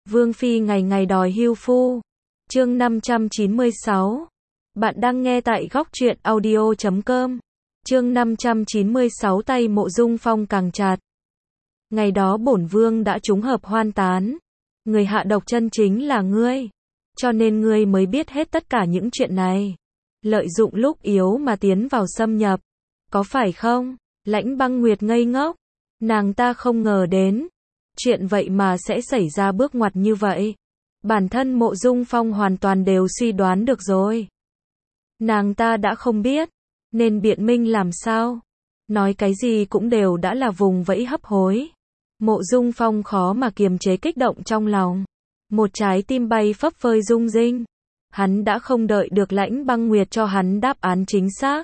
Vương Phi ngày ngày đòi hưu phu. Chương 596. Bạn đang nghe tại góc truyện audio.com. Chương 596 tay Mộ Dung Phong càng chặt. Ngày đó bổn vương đã trúng hợp hoan tán. Người hạ độc chân chính là ngươi. Cho nên ngươi mới biết hết tất cả những chuyện này. Lợi dụng lúc yếu mà tiến vào xâm nhập. Có phải không? Lãnh Băng Nguyệt ngây ngốc. Nàng ta không ngờ đến. Chuyện vậy mà sẽ xảy ra bước ngoặt như vậy. Bản thân Mộ Dung Phong hoàn toàn đều suy đoán được rồi. Nàng ta đã không biết. Nên biện minh làm sao? Nói cái gì cũng đều đã là vùng vẫy hấp hối. Mộ Dung Phong khó mà kiềm chế kích động trong lòng. Một trái tim bay phấp phới rung rinh. Hắn đã không đợi được Lãnh Băng Nguyệt cho hắn đáp án chính xác.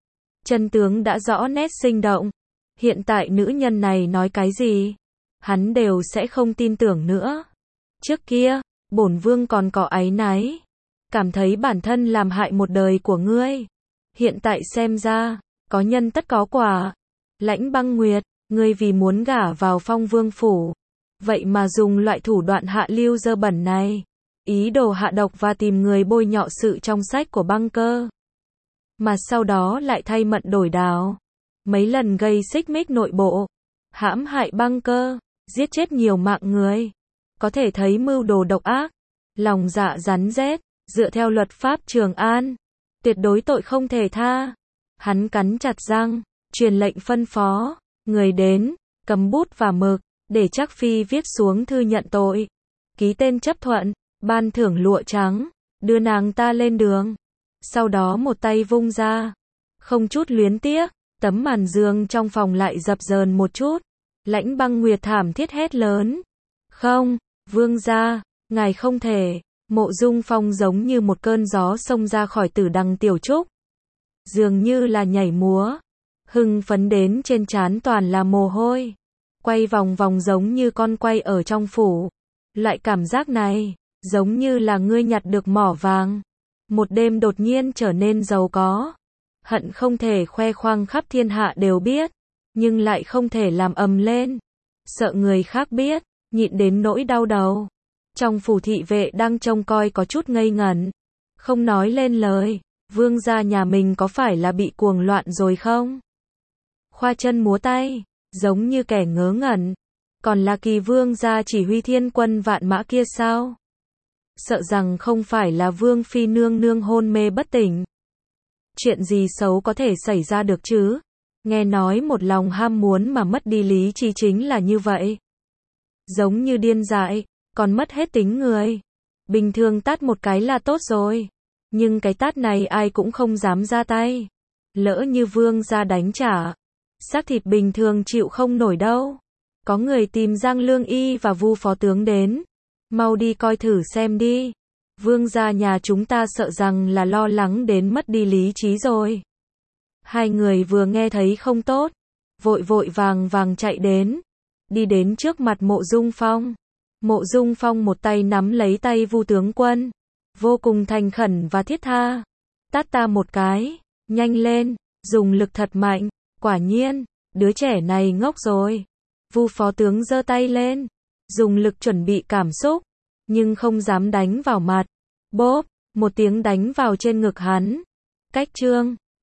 Chân tướng đã rõ nét sinh động. Hiện tại nữ nhân này nói cái gì, hắn đều sẽ không tin tưởng nữa. Trước kia, bổn vương còn có áy náy. Cảm thấy bản thân làm hại một đời của ngươi. Hiện tại xem ra, có nhân tất có quả. Lãnh Băng Nguyệt, ngươi vì muốn gả vào Phong Vương phủ. Vậy mà dùng loại thủ đoạn hạ lưu dơ bẩn này. Ý đồ hạ độc và tìm người bôi nhọ sự trong sách của Băng Cơ. Mà sau đó lại thay mận đổi đảo. Mấy lần gây xích mích nội bộ. Hãm hại Băng Cơ. Giết chết nhiều mạng người. Có thể thấy mưu đồ độc ác. Lòng dạ rắn rết. Dựa theo luật pháp Trường An. Tuyệt đối tội không thể tha. Hắn cắn chặt răng. Truyền lệnh phân phó. Người đến. Cầm bút và mực. Để Trác Phi viết xuống thư nhận tội. Ký tên chấp thuận. Ban thưởng lụa trắng. Đưa nàng ta lên đường. Sau đó một tay vung ra. Không chút luyến tiếc. Tấm màn giường trong phòng lại dập dờn một chút. Lãnh Băng Nguyệt thảm thiết hét lớn. Không, vương gia, ngài không thể. Mộ Dung Phong giống như một cơn gió xông ra khỏi Tử Đằng Tiểu Trúc. Dường như là nhảy múa. Hưng phấn đến trên trán toàn là mồ hôi. Quay vòng vòng giống như con quay ở trong phủ. Loại cảm giác này, giống như là ngươi nhặt được mỏ vàng. Một đêm đột nhiên trở nên giàu có. Hận không thể khoe khoang khắp thiên hạ đều biết. Nhưng lại không thể làm ầm lên. Sợ người khác biết, nhịn đến nỗi đau đầu. Trong phủ thị vệ đang trông coi có chút ngây ngẩn. Không nói lên lời. Vương gia nhà mình có phải là bị cuồng loạn rồi không? Khoa chân múa tay, giống như kẻ ngớ ngẩn. Còn là Kỳ vương gia chỉ huy thiên quân vạn mã kia sao? Sợ rằng không phải là Vương Phi nương nương hôn mê bất tỉnh. Chuyện gì xấu có thể xảy ra được chứ? Nghe nói một lòng ham muốn mà mất đi lý trí chính là như vậy. Giống như điên dại, còn mất hết tính người. Bình thường tát một cái là tốt rồi. Nhưng cái tát này ai cũng không dám ra tay. Lỡ như vương gia đánh trả. Xác thịt bình thường chịu không nổi đâu. Có người tìm Giang Lương Y và Vu phó tướng đến. Mau đi coi thử xem đi. Vương gia nhà chúng ta sợ rằng là lo lắng đến mất đi lý trí rồi. Hai người vừa nghe thấy không tốt. Vội vội vàng vàng chạy đến. Đi đến trước mặt Mộ Dung Phong. Mộ Dung Phong một tay nắm lấy tay Vu tướng quân. Vô cùng thành khẩn và thiết tha. Tát ta một cái. Nhanh lên. Dùng lực thật mạnh. Quả nhiên. Đứa trẻ này ngốc rồi. Vu phó tướng giơ tay lên. Dùng lực chuẩn bị cảm xúc. Nhưng không dám đánh vào mặt. Bốp. Một tiếng đánh vào trên ngực hắn. Cách trương.